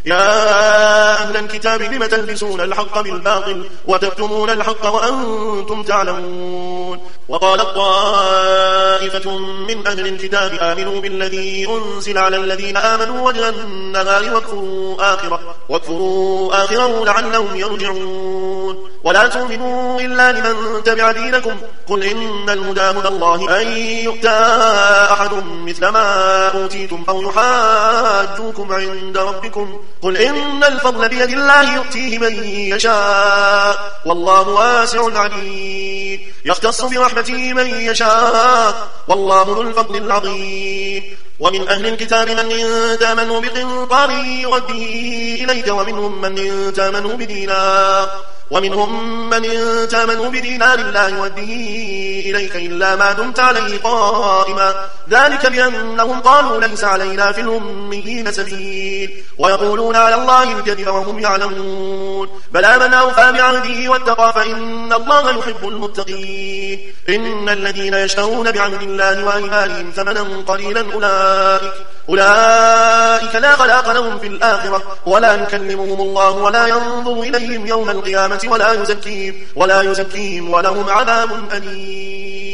يا أهل الكتاب لم تلبسون الحق بالباطل وتكتمون الحق وأنتم تعلمون. وقالت طائفة من أهل الكتاب آمنوا بالذي أنزل على الذين آمنوا وجه النهار واكفروا آخره لعلهم يرجعون. ولا تؤمنوا إلا لمن تبع دينكم قل إن الهدى هدى الله أن يؤتى أحد مثل ما أوتيتم أو يحاجوكم عند ربكم قل إن الفضل بيد الله يؤتيه من يشاء والله واسع عليم. يختص برحمته من يشاء والله ذو الفضل العظيم. ومن أهل الكتاب من إن تامنوا بقنطار يؤده إليك ومنهم من إن تامنوا بدينار لا يؤديه إليك إلا ما دمت عليه قائما ذلك بأنهم قالوا ليس علينا في الأميين سبيل ويقولون على الله الكذب وهم يعلمون. بلى من أوفى بعهده واتقى فإن الله يحب المتقين. إن الذين يشترون بعهد الله وأيمانهم ثمنا قليلا أولئك لا خلاق لهم في الآخرة ولا يكلمهم الله ولا ينظر إليهم يوم القيامة ولا يزكيهم ولهم عذاب أليم.